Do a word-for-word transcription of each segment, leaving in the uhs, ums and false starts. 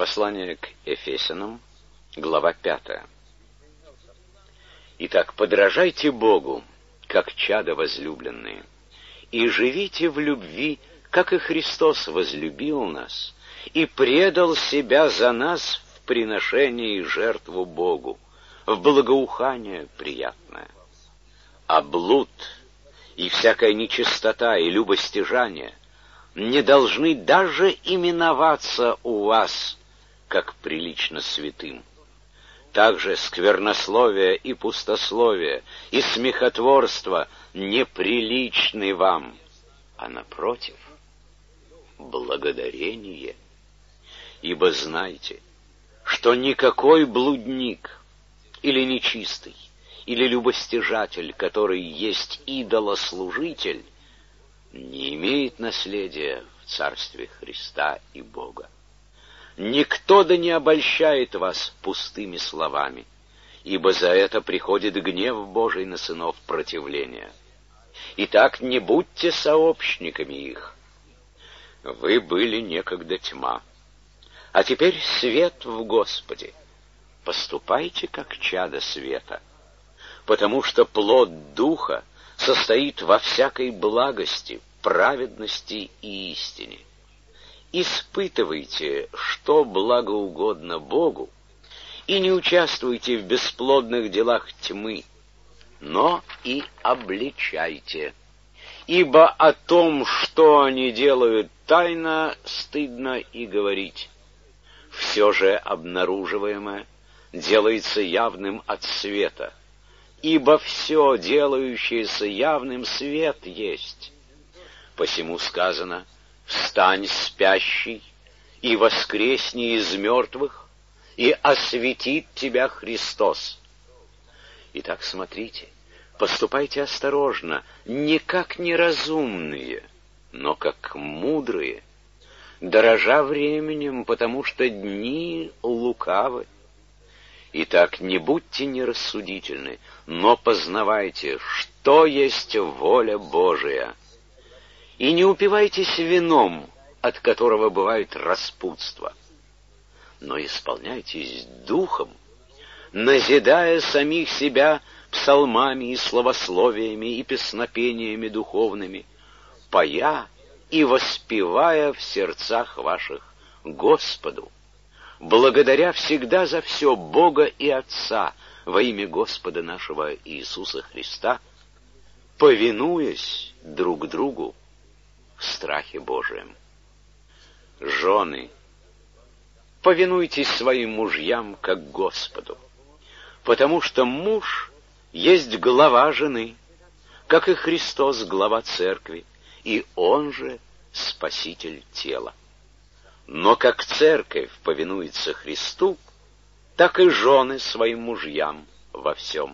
Послание к Ефесянам, глава пятая. Итак, подражайте Богу, как чада возлюбленные, и живите в любви, как и Христос возлюбил нас и предал себя за нас в приношение и жертву Богу, в благоухание приятное. А блуд и всякая нечистота и любостяжание не должны даже именоваться у вас, как прилично святым. Также сквернословие и пустословие и смехотворство неприличны вам, а напротив, благодарение. Ибо знайте, что никакой блудник или нечистый, или любостяжатель, который есть идолослужитель, не имеет наследия в Царстве Христа и Бога. Никто да не обольщает вас пустыми словами, ибо за это приходит гнев Божий на сынов противления. Итак, не будьте сообщниками их. Вы были некогда тьма, а теперь свет в Господе. Поступайте, как чада света, потому что плод Духа состоит во всякой благости, праведности и истине. Испытывайте, что благоугодно Богу, и не участвуйте в бесплодных делах тьмы, но и обличайте. Ибо о том, что они делают тайно, стыдно и говорить. Все же обнаруживаемое делается явным от света, ибо все, делающееся явным, свет есть. Посему сказано: «Встань, спящий, и воскресни из мертвых, и осветит тебя Христос». Итак, смотрите, поступайте осторожно, не как неразумные, но как мудрые, дорожа временем, потому что дни лукавы. Итак, не будьте нерассудительны, но познавайте, что есть воля Божия. И не упивайтесь вином, от которого бывает распутство, но исполняйтесь духом, назидая самих себя псалмами и словословиями и песнопениями духовными, поя и воспевая в сердцах ваших Господу, благодаря всегда за все Бога и Отца во имя Господа нашего Иисуса Христа, повинуясь друг другу в страхе Божием. Жены, повинуйтесь своим мужьям, как Господу, потому что муж есть глава жены, как и Христос глава церкви, и он же спаситель тела. Но как церковь повинуется Христу, так и жены своим мужьям во всем.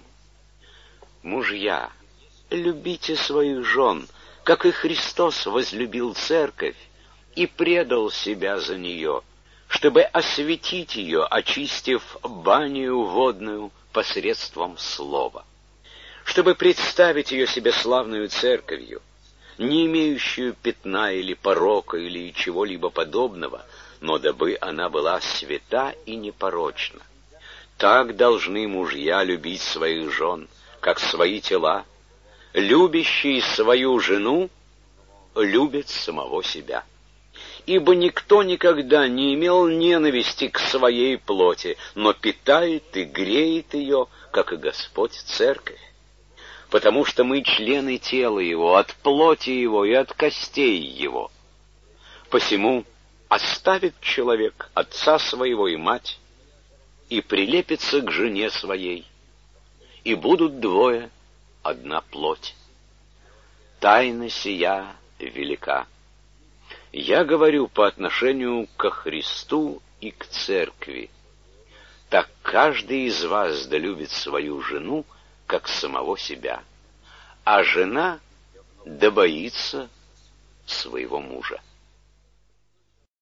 Мужья, любите своих жен, как и Христос возлюбил церковь и предал себя за нее, чтобы осветить ее, очистив банию водную посредством слова, чтобы представить ее себе славную церковью, не имеющую пятна или порока или чего-либо подобного, но дабы она была свята и непорочна. Так должны мужья любить своих жен, как свои тела. Любящий свою жену любит самого себя. Ибо никто никогда не имел ненависти к своей плоти, но питает и греет ее, как и Господь церковь. Потому что мы члены тела Его, от плоти Его и от костей Его. Посему оставит человек отца своего и мать, и прилепится к жене своей, и будут двое одна плоть. Тайна сия велика. Я говорю по отношению ко Христу и к церкви. Так каждый из вас да любит свою жену, как самого себя, а жена да боится своего мужа.